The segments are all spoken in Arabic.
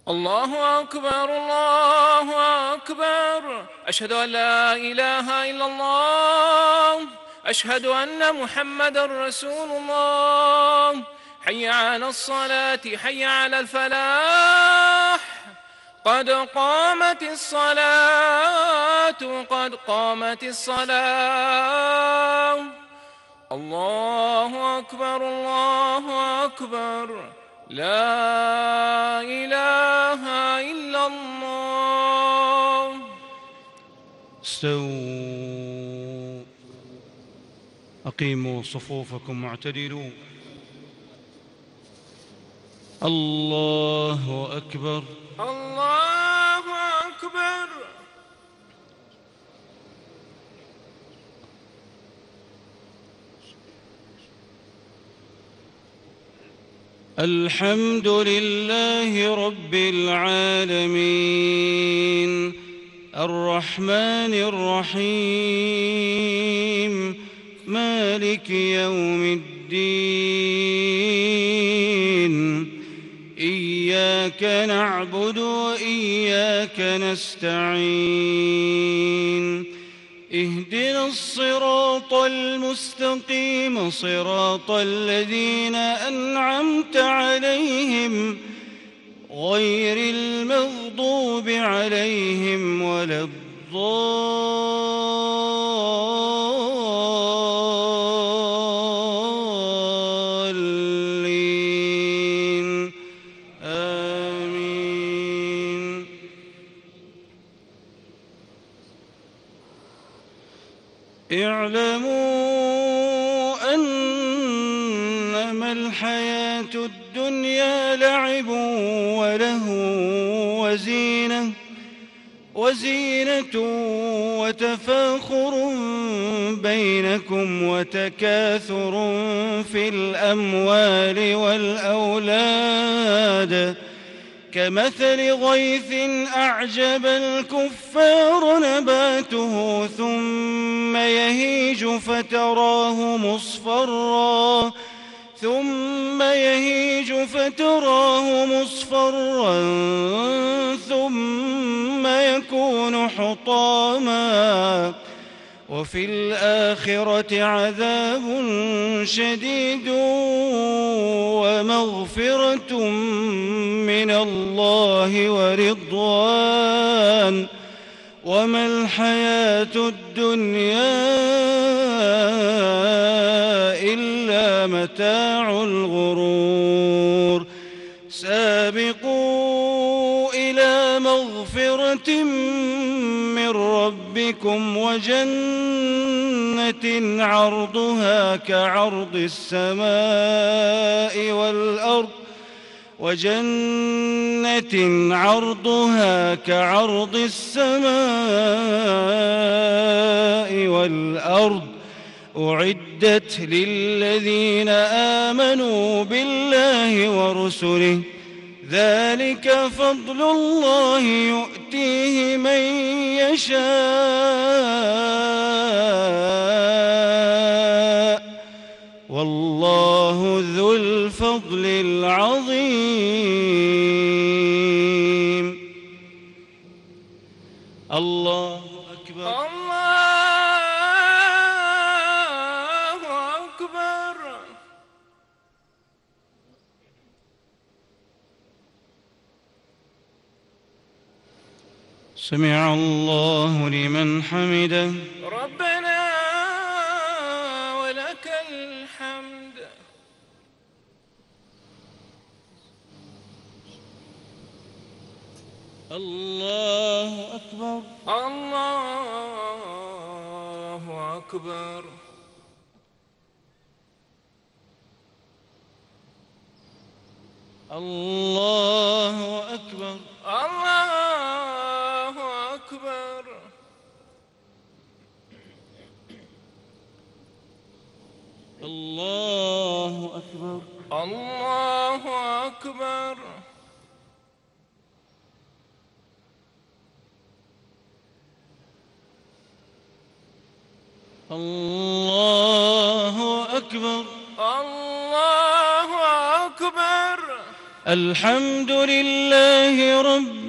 الله أكبر الله أكبر. أشهد أن لا إله إلا الله. أشهد أن محمدًا رسول الله. حي على الصلاة حي على الفلاح. قد قامت الصلاة قد قامت الصلاة. الله أكبر الله أكبر. لا إله إلا الله. استووا، أقيموا صفوفكم واعتدلوا. الله أكبر الله أكبر. الحمد لله رب العالمين، الرحمن الرحيم، مالك يوم الدين. إياك نعبد وإياك نستعين. اهدنا الصراط المستقيم، صراط الذين أنعمت عليهم غير المغضوب عليهم ولا الضالين. آمين. اعلموا أنما الحياة الدنيا لعب وله وزينة وتفاخر بينكم وتكاثر في الأموال والأولاد، كمثل غيث أعجب الكفار نباته ثم يهيج فتراه مصفرا ثم يكون حطاما، وفي الآخرة عذاب شديد ومغفرة من الله ورضوان، وما الحياة الدنيا إلا متاع الغرور. سابقوا إلى مغفرة من ربكم وجنة عرضها كعرض السماء والأرض، أعدت للذين آمنوا بالله ورسله، ذلك فضل الله يؤتيه من يشاء، والله ذو الفضل العظيم. الله أكبر الله أكبر. سمع الله لمن حمده. ربنا ولك الحمد. الله أكبر الله أكبر. الله أكبر الله أكبر. الله أكبر الله أكبر. الله أكبر الله أكبر. الحمد لله رب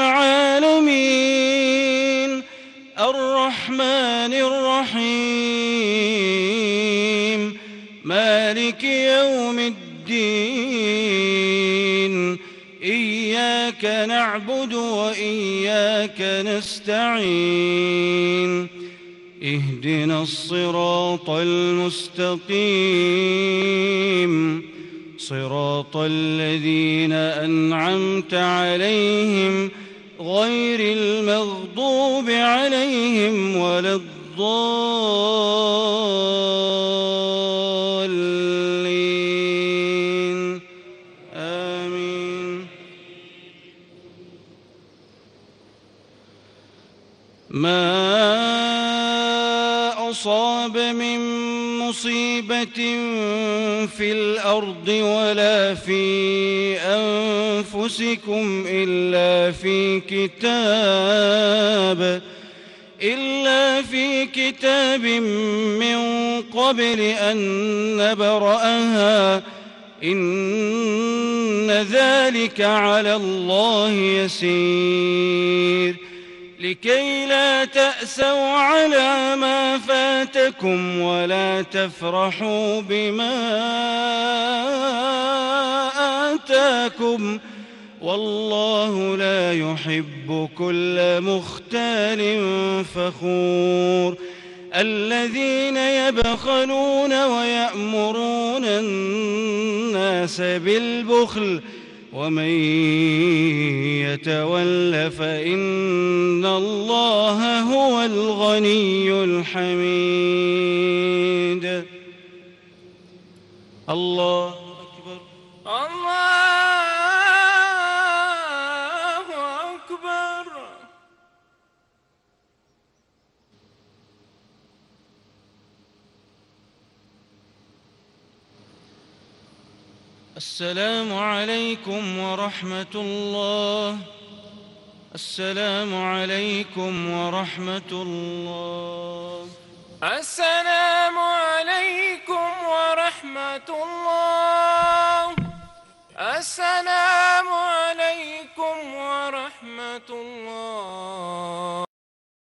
العالمين الرحمن الرحيم مالك يوم الدين إياك نعبد وإياك نستعين اهدنا الصراط المستقيم صراط الذين أنعمت عليهم غير المغضوب عليهم ولا الضالين آمين. ما أصاب من مصيبة في الأرض ولا في أنفسكم إلا في كتاب من قبل أن نبرأها إن ذلك على الله يسير لكي لا تأسوا على ما فاتكم ولا تفرحوا بما آتاكم والله لا يحب كل مختال فخور الذين يبخلون ويأمرون الناس بالبخل ومن يتول فإن الله هو الغني الحميد. الله أكبر. الله أكبر. السلام عليكم ورحمة الله. السلام عليكم ورحمة الله. السلام عليكم ورحمة الله. السلام عليكم ورحمة الله.